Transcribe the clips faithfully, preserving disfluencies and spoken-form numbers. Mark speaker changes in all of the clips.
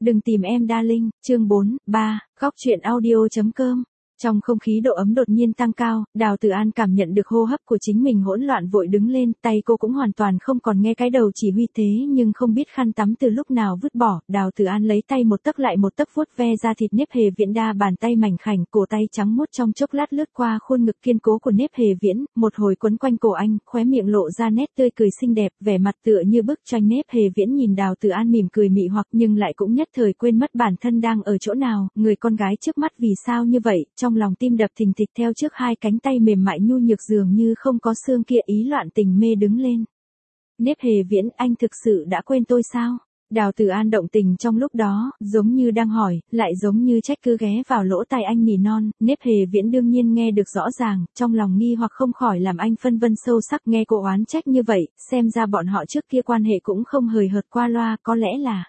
Speaker 1: Đừng tìm em darling, chương bốn, ba, góc truyện audio.com. Trong không khí độ ấm đột nhiên tăng cao, Đào Tử An cảm nhận được hô hấp của chính mình hỗn loạn vội đứng lên, tay cô cũng hoàn toàn không còn nghe cái đầu chỉ huy thế nhưng không biết khăn tắm từ lúc nào vứt bỏ, Đào Tử An lấy tay một tấc lại một tấc vuốt ve da thịt Nếp Hề Viễn, đa bàn tay mảnh khảnh, cổ tay trắng muốt trong chốc lát lướt qua khuôn ngực kiên cố của Nếp Hề Viễn, một hồi quấn quanh cổ anh, khóe miệng lộ ra nét tươi cười xinh đẹp, vẻ mặt tựa như bức tranh. Nếp Hề Viễn nhìn Đào Tử An mỉm cười mị hoặc nhưng lại cũng nhất thời quên mất bản thân đang ở chỗ nào, người con gái trước mắt vì sao như vậy, trong lòng tim đập thình thịch theo trước hai cánh tay mềm mại nhu nhược dường như không có xương kia ý loạn tình mê đứng lên. Nếp Hề Viễn, anh thực sự đã quên tôi sao? Đào Tử An động tình trong lúc đó, giống như đang hỏi, lại giống như trách cứ ghé vào lỗ tai anh nỉ non, Nếp Hề Viễn đương nhiên nghe được rõ ràng, trong lòng nghi hoặc không khỏi làm anh phân vân sâu sắc, nghe cô oán trách như vậy, xem ra bọn họ trước kia quan hệ cũng không hời hợt qua loa, có lẽ là...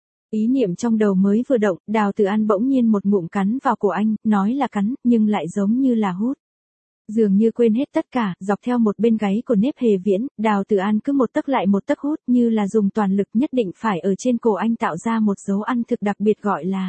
Speaker 1: Ý niệm trong đầu mới vừa động, Đào Tử An bỗng nhiên một ngụm cắn vào cổ anh, nói là cắn, nhưng lại giống như là hút. Dường như quên hết tất cả, dọc theo một bên gáy của Nếp Hề Viễn, Đào Tử An cứ một tấc lại một tấc hút, như là dùng toàn lực, nhất định phải ở trên cổ anh tạo ra một dấu ăn thực đặc biệt gọi là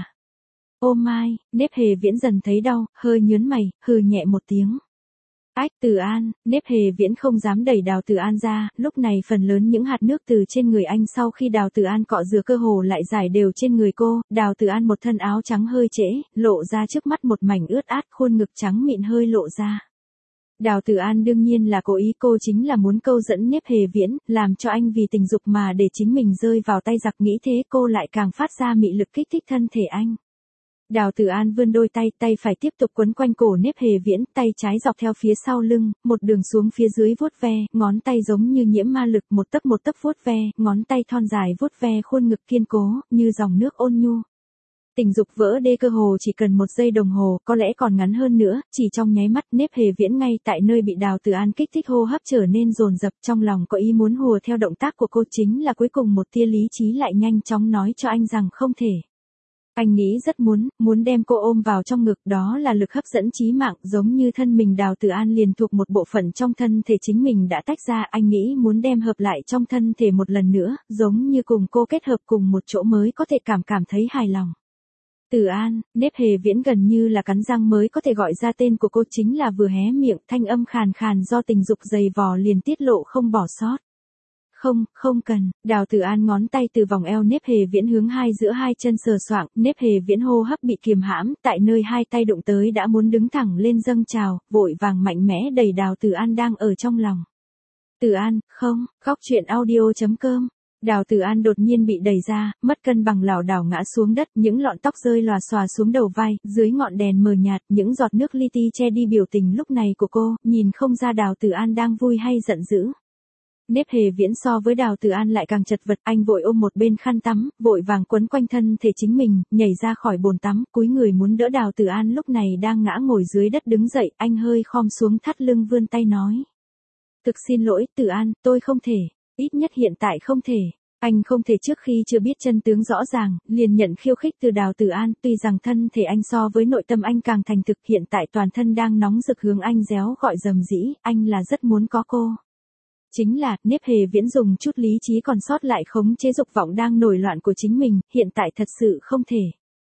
Speaker 1: ô mai. Nếp Hề Viễn dần thấy đau, hơi nhớn mày, hừ nhẹ một tiếng. Ách, Tử An. Nếp Hề Viễn không dám đẩy Đào Tử An ra, lúc này phần lớn những hạt nước từ trên người anh sau khi Đào Tử An cọ rửa cơ hồ lại giải đều trên người cô, Đào Tử An một thân áo trắng hơi trễ, lộ ra trước mắt một mảnh ướt át, khuôn ngực trắng mịn hơi lộ ra. Đào Tử An đương nhiên là cố ý, cô chính là muốn câu dẫn Nếp Hề Viễn, làm cho anh vì tình dục mà để chính mình rơi vào tay giặc, nghĩ thế cô lại càng phát ra mị lực kích thích thân thể anh. Đào Tử An vươn đôi tay, tay phải tiếp tục quấn quanh cổ Nếp Hề Viễn, tay trái dọc theo phía sau lưng, một đường xuống phía dưới vuốt ve, ngón tay giống như nhiễm ma lực, một tấc một tấc vuốt ve, ngón tay thon dài vuốt ve khuôn ngực kiên cố, như dòng nước ôn nhu. Tình dục vỡ đê cơ hồ chỉ cần một giây đồng hồ, có lẽ còn ngắn hơn nữa, chỉ trong nháy mắt Nếp Hề Viễn ngay tại nơi bị Đào Tử An kích thích hô hấp trở nên dồn dập, trong lòng có ý muốn hùa theo động tác của cô, chính là cuối cùng một tia lý trí lại nhanh chóng nói cho anh rằng không thể. Anh nghĩ rất muốn, muốn đem cô ôm vào trong ngực, đó là lực hấp dẫn chí mạng, giống như thân mình Đào Tử An liền thuộc một bộ phận trong thân thể chính mình đã tách ra, anh nghĩ muốn đem hợp lại trong thân thể một lần nữa, giống như cùng cô kết hợp cùng một chỗ mới có thể cảm cảm thấy hài lòng. Tử An. Nếp Hề Viễn gần như là cắn răng mới có thể gọi ra tên của cô, chính là vừa hé miệng, thanh âm khàn khàn do tình dục dày vò liền tiết lộ không bỏ sót. Không, không cần. Đào Tử An ngón tay từ vòng eo Nếp Hề Viễn hướng hai giữa hai chân sờ soạng, Nếp Hề Viễn hô hấp bị kiềm hãm, tại nơi hai tay đụng tới đã muốn đứng thẳng lên dâng trào, vội vàng mạnh mẽ đẩy Đào Tử An đang ở trong lòng. Tử An, không, góc truyện audio.com. Đào Tử An đột nhiên bị đẩy ra, mất cân bằng lảo đảo ngã xuống đất, những lọn tóc rơi lòa xòa xuống đầu vai, dưới ngọn đèn mờ nhạt, những giọt nước li ti che đi biểu tình lúc này của cô, nhìn không ra Đào Tử An đang vui hay giận dữ. Nếp Hề Viễn so với Đào Tử An lại càng chật vật, anh vội ôm một bên khăn tắm, vội vàng quấn quanh thân thể chính mình, nhảy ra khỏi bồn tắm, cúi người muốn đỡ Đào Tử An lúc này đang ngã ngồi dưới đất đứng dậy, anh hơi khom xuống thắt lưng vươn tay nói. Thực xin lỗi, Tử An, tôi không thể, ít nhất hiện tại không thể. Anh không thể trước khi chưa biết chân tướng rõ ràng, liền nhận khiêu khích từ Đào Tử An, tuy rằng thân thể anh so với nội tâm anh càng thành thực, hiện tại toàn thân đang nóng rực hướng anh réo gọi rầm rĩ, anh là rất muốn có cô. Chính là, Nếp Hề Viễn dùng chút lý trí còn sót lại khống chế dục vọng đang nổi loạn của chính mình, hiện tại thật sự không thể.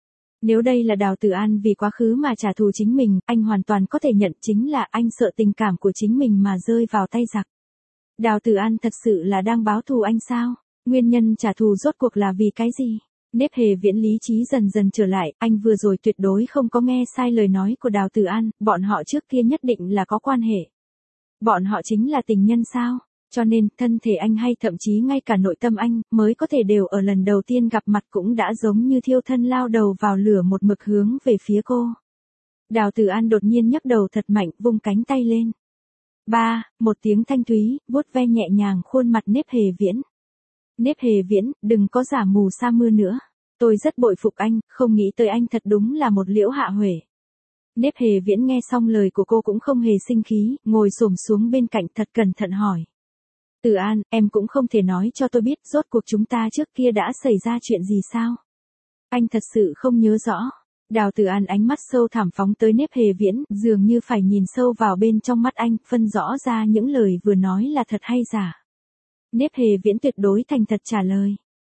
Speaker 1: Nếu đây là Đào Tử An vì quá khứ mà trả thù chính mình, anh hoàn toàn có thể nhận, chính là anh sợ tình cảm của chính mình mà rơi vào tay giặc. Đào Tử An thật sự là đang báo thù anh sao? Nguyên nhân trả thù rốt cuộc là vì cái gì? Nếp Hề Viễn lý trí dần dần trở lại, anh vừa rồi tuyệt đối không có nghe sai lời nói của Đào Tử An, bọn họ trước kia nhất định là có quan hệ. Bọn họ chính là tình nhân sao? Cho nên, thân thể anh hay thậm chí ngay cả nội tâm anh, mới có thể đều ở lần đầu tiên gặp mặt cũng đã giống như thiêu thân lao đầu vào lửa một mực hướng về phía cô. Đào Tử An đột nhiên nhấc đầu thật mạnh, vung cánh tay lên. Ba, một tiếng thanh thúy, vuốt ve nhẹ nhàng khuôn mặt Nếp Hề Viễn. Nếp Hề Viễn, đừng có giả mù sa mưa nữa. Tôi rất bội phục anh, không nghĩ tới anh thật đúng là một liễu hạ huệ. Nếp Hề Viễn nghe xong lời của cô cũng không hề sinh khí, ngồi xổm xuống bên cạnh thật cẩn thận hỏi. Tử An, em cũng không thể nói cho tôi biết rốt cuộc chúng ta trước kia đã xảy ra chuyện gì sao? Anh thật sự không nhớ rõ. Đào Tử An ánh mắt sâu thẳm phóng tới Nếp Hề Viễn, dường như phải nhìn sâu vào bên trong mắt anh, phân rõ ra những lời vừa nói là thật hay giả. Nếp Hề Viễn tuyệt đối thành thật trả lời.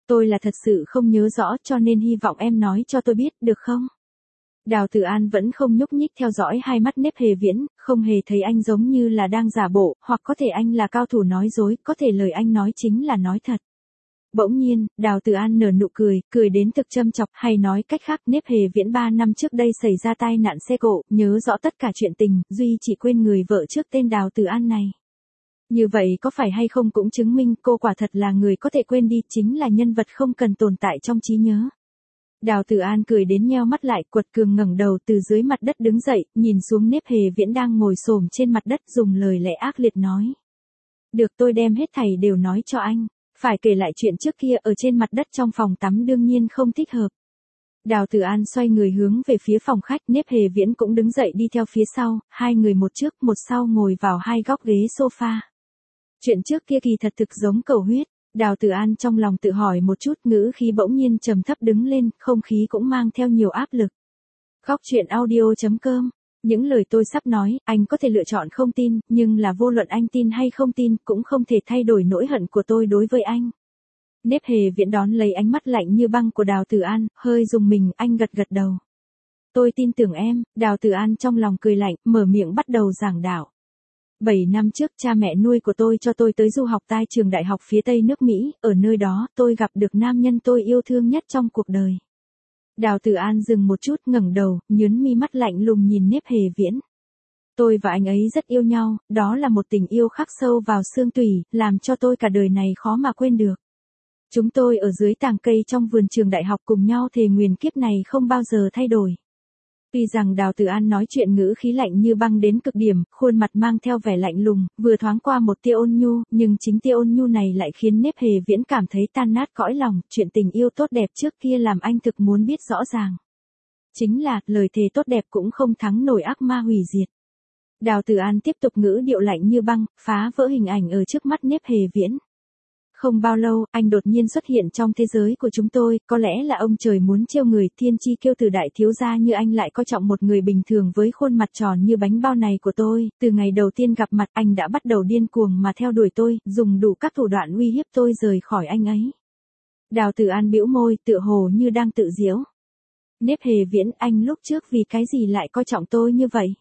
Speaker 1: Tôi là thật sự không nhớ rõ cho nên hy vọng em nói cho tôi biết, được không? Đào Tử An vẫn không nhúc nhích theo dõi hai mắt Nếp Hề Viễn, không hề thấy anh giống như là đang giả bộ, hoặc có thể anh là cao thủ nói dối, có thể lời anh nói chính là nói thật. Bỗng nhiên, Đào Tử An nở nụ cười, cười đến thực châm chọc, hay nói cách khác Nếp Hề Viễn ba năm trước đây xảy ra tai nạn xe cộ, nhớ rõ tất cả chuyện tình, duy chỉ quên người vợ trước tên Đào Tử An này. Như vậy có phải hay không cũng chứng minh cô quả thật là người có thể quên đi, chính là nhân vật không cần tồn tại trong trí nhớ. Đào Tử An cười đến nheo mắt lại, quật cường ngẩng đầu từ dưới mặt đất đứng dậy, nhìn xuống Nếp Hề Viễn đang ngồi xổm trên mặt đất, dùng lời lẽ ác liệt nói. Được, tôi đem hết thảy đều nói cho anh. Phải kể lại chuyện trước kia ở trên mặt đất trong phòng tắm đương nhiên không thích hợp. Đào Tử An xoay người hướng về phía phòng khách, Nếp Hề Viễn cũng đứng dậy đi theo phía sau, hai người một trước một sau ngồi vào hai góc ghế sofa. Chuyện trước kia kỳ thật thực giống cầu huyết. Đào Tử An trong lòng tự hỏi một chút, ngữ khí bỗng nhiên trầm thấp đứng lên, không khí cũng mang theo nhiều áp lực. Góc truyện audio chấm com. Những lời tôi sắp nói, anh có thể lựa chọn không tin, nhưng là vô luận anh tin hay không tin, cũng không thể thay đổi nỗi hận của tôi đối với anh. Nếp Hề Viễn đón lấy ánh mắt lạnh như băng của Đào Tử An, hơi rùng mình, anh gật gật đầu. Tôi tin tưởng em. Đào Tử An trong lòng cười lạnh, mở miệng bắt đầu giảng đạo. Bảy năm trước cha mẹ nuôi của tôi cho tôi tới du học tại trường đại học phía Tây nước Mỹ, ở nơi đó tôi gặp được nam nhân tôi yêu thương nhất trong cuộc đời. Đào Tử An dừng một chút, ngẩng đầu, nhướng mi mắt lạnh lùng nhìn Nếp Hề Viễn. Tôi và anh ấy rất yêu nhau, đó là một tình yêu khắc sâu vào xương tủy, làm cho tôi cả đời này khó mà quên được. Chúng tôi ở dưới tàng cây trong vườn trường đại học cùng nhau thề nguyền kiếp này không bao giờ thay đổi. Tuy rằng Đào Tử An nói chuyện ngữ khí lạnh như băng đến cực điểm, khuôn mặt mang theo vẻ lạnh lùng, vừa thoáng qua một tia ôn nhu, nhưng chính tia ôn nhu này lại khiến Nếp Hề Viễn cảm thấy tan nát cõi lòng, chuyện tình yêu tốt đẹp trước kia làm anh thực muốn biết rõ ràng. Chính là, lời thề tốt đẹp cũng không thắng nổi ác ma hủy diệt. Đào Tử An tiếp tục ngữ điệu lạnh như băng, phá vỡ hình ảnh ở trước mắt Nếp Hề Viễn. Không bao lâu, anh đột nhiên xuất hiện trong thế giới của chúng tôi, có lẽ là ông trời muốn trêu người, thiên chi kiêu từ đại thiếu gia như anh lại coi trọng một người bình thường với khuôn mặt tròn như bánh bao này của tôi, từ ngày đầu tiên gặp mặt anh đã bắt đầu điên cuồng mà theo đuổi tôi, dùng đủ các thủ đoạn uy hiếp tôi rời khỏi anh ấy. Đào Tử An bĩu môi, tựa hồ như đang tự giễu. Nếp Hề Viễn, anh lúc trước vì cái gì lại coi trọng tôi như vậy?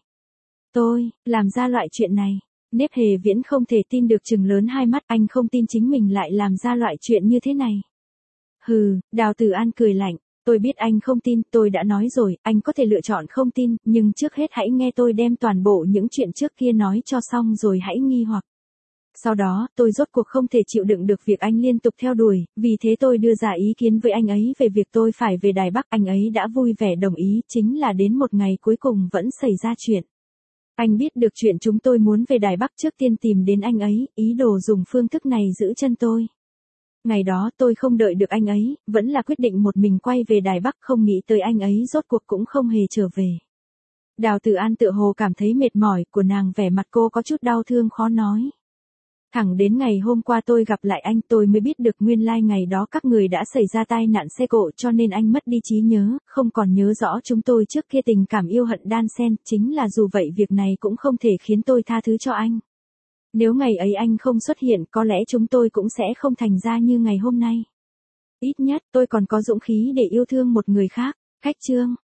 Speaker 1: Tôi, làm ra loại chuyện này. Nếp Hề Viễn không thể tin được, trừng lớn hai mắt, anh không tin chính mình lại làm ra loại chuyện như thế này. Hừ, Đào Tử An cười lạnh, tôi biết anh không tin, tôi đã nói rồi, anh có thể lựa chọn không tin, nhưng trước hết hãy nghe tôi đem toàn bộ những chuyện trước kia nói cho xong rồi hãy nghi hoặc. Sau đó, tôi rốt cuộc không thể chịu đựng được việc anh liên tục theo đuổi, vì thế tôi đưa ra ý kiến với anh ấy về việc tôi phải về Đài Bắc, anh ấy đã vui vẻ đồng ý, chính là đến một ngày cuối cùng vẫn xảy ra chuyện. Anh biết được chuyện chúng tôi muốn về Đài Bắc trước tiên tìm đến anh ấy, ý đồ dùng phương thức này giữ chân tôi. Ngày đó tôi không đợi được anh ấy, vẫn là quyết định một mình quay về Đài Bắc, không nghĩ tới anh ấy rốt cuộc cũng không hề trở về. Đào Tử An tựa hồ cảm thấy mệt mỏi của nàng, vẻ mặt cô có chút đau thương khó nói. Thẳng đến ngày hôm qua tôi gặp lại anh tôi mới biết được nguyên lai ngày đó các người đã xảy ra tai nạn xe cộ cho nên anh mất đi trí nhớ, không còn nhớ rõ chúng tôi trước kia tình cảm yêu hận đan xen, chính là dù vậy việc này cũng không thể khiến tôi tha thứ cho anh. Nếu ngày ấy anh không xuất hiện có lẽ chúng tôi cũng sẽ không thành ra như ngày hôm nay. Ít nhất tôi còn có dũng khí để yêu thương một người khác. Khách chương.